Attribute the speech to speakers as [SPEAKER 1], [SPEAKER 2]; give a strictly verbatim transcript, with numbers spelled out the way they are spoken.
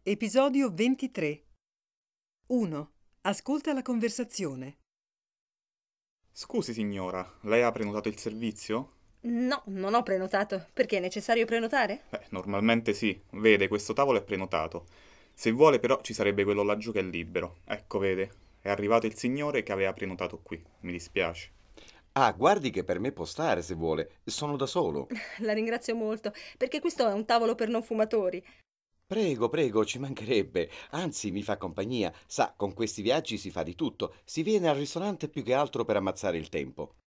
[SPEAKER 1] Episodio ventitré. uno. Ascolta la conversazione.
[SPEAKER 2] Scusi signora, lei ha prenotato il servizio?
[SPEAKER 3] No, non ho prenotato. Perché è necessario prenotare?
[SPEAKER 2] Beh, normalmente sì. Vede, questo tavolo è prenotato. Se vuole però ci sarebbe quello laggiù che è libero. Ecco, vede, è arrivato il signore che aveva prenotato qui. Mi dispiace.
[SPEAKER 4] Ah, guardi che per me può stare se vuole, sono da solo.
[SPEAKER 3] La ringrazio molto, perché questo è un tavolo per non fumatori.
[SPEAKER 4] Prego, prego, ci mancherebbe. Anzi, mi fa compagnia. Sa, con questi viaggi si fa di tutto. Si viene al ristorante più che altro per ammazzare il tempo.